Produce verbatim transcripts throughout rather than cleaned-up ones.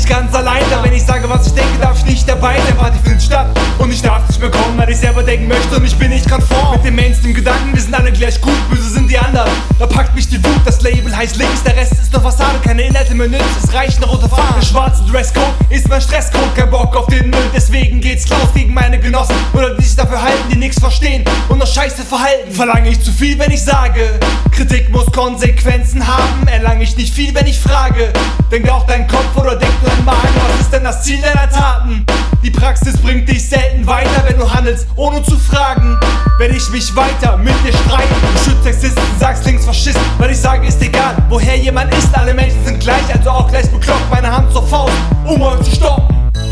nicht ganz allein da. Wenn ich sage, was ich denke, darf ich nicht dabei sein. Party findet statt und ich darf nicht mehr kommen, weil ich selber denken möchte und ich bin nicht konform mit dem Mainstream-Gedanken, wir sind alle gleich gut, böse sind die anderen. Da packt mich die Wut, das Label heißt links, der Rest ist nur Fassade, keine Inhalte mehr nützt, es reicht eine rote Fahne. Der schwarze Dresscode ist mein Stresscode, kein Bock auf den Müll, deswegen geht's los gegen meine Genossen oder die sich dafür halten, die nichts verstehen und noch scheiße verhalten. Verlange ich zu viel, wenn ich sage, Kritik muss Konsequenzen haben, erlange ich nicht viel, wenn ich frage. Denkt auch dein Kopf oder denkt nur dein Magen, was ist denn das Ziel deiner Taten? Die Praxis bringt dich selten weiter, wenn du handelst, ohne zu fragen. Wenn ich mich weiter mit dir streite, du schützt Sexisten, sagst links Faschisten, weil ich sage, ist egal, woher jemand ist, alle Menschen sind gleich, also auch gleich bekloppt, meine Hand zur Faust, um euch zu stoppen.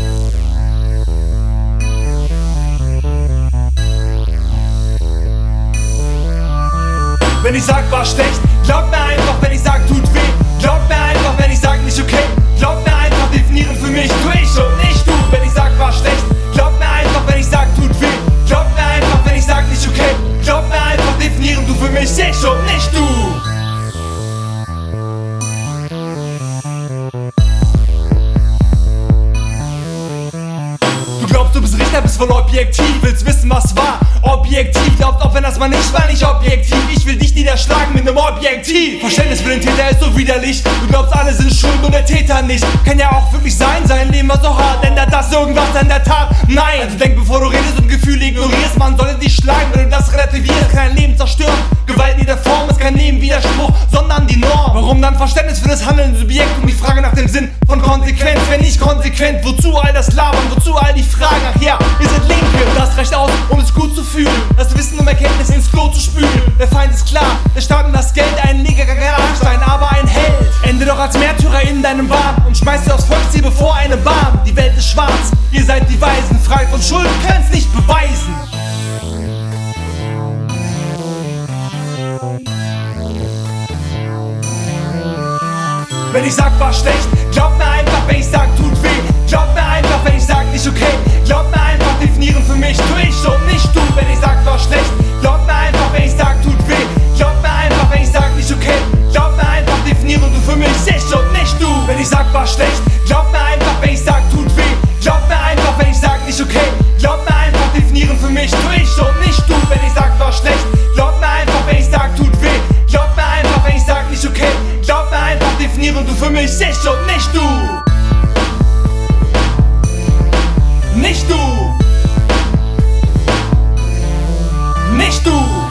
Wenn ich sag, war schlecht, glaub mir einfach, wenn ich sag, tut weh. Glaub mir einfach, wenn ich sag, nicht okay. Glaub mir einfach, definieren für mich, tu ich und nicht du. Wenn ich sag, war schlecht, glaub mir einfach, wenn ich sag, tut weh. Glaub mir einfach, wenn ich sag, nicht okay. Glaub mir einfach, definieren du für mich, ich und nicht du. Du glaubst, du bist Richter, bist voll objektiv, willst wissen, was war. Objektiv, glaubt auch wenn das mal nicht war, nicht objektiv. Ich will dich niederschlagen mit nem Objektiv. Verständnis für den Täter ist so widerlich. Du glaubst, alle sind schuld und der Täter nicht. Kann ja auch wirklich sein, sein Leben war so hart. Ändert das irgendwas an der Tat? Nein. Also denk, bevor du redest und Gefühle ignorierst. Man sollte dich schlagen, wenn du das relativierst. Kann ein Leben zerstören. Gewalt in jeder Form ist kein Nebenwiderspruch, sondern die Norm. Warum dann Verständnis für das handelnde Subjekt und die Frage nach dem Sinn von Konsequenz? Wenn nicht konsequent, wozu all das Labern? Wozu all die Fragen? Ach ja, ihr seid Linke. Das reicht aus, um es gut zu fühlen. Das Wissen um Erkenntnis ins Klo zu spülen. Der Feind ist klar, der Staat und das Geld. Ein Neger, kein Einstein, aber ein Held. Ende doch als Märtyrer in deinem Bahn und schmeißt dir aufs Volksziel bevor eine Bahn. Die Welt ist schwarz, ihr seid die Weisen. Frei von Schuld, könnt's nicht beweisen. Wenn ich sag, war schlecht, glaub mir einfach, wenn ich sag, tut weh. Glaub mir einfach, wenn ich sag, nicht okay. Glaub mir einfach, definieren für mich, tu ich und nicht du. Wenn ich sag, war schlecht, glaub mir einfach, wenn ich sag, tut weh. Glaub mir einfach, wenn ich sag, nicht okay. Glaub mir einfach, definieren du für mich, ich und nicht du. Wenn ich sag, war schlecht, glaub mir einfach, wenn ich sag, tut weh. Glaub mir einfach, wenn ich sag, nicht okay. Glaub mir einfach, definieren für mich, tu ich und nicht du. Wenn ich sag, war schlecht, glaub mir einfach, wenn ich sag, tut weh. Glaub mir einfach, wenn ich sag, nicht okay. Glaub mir einfach, definieren du für mich, ich und nicht du. Nicht du. Nicht du.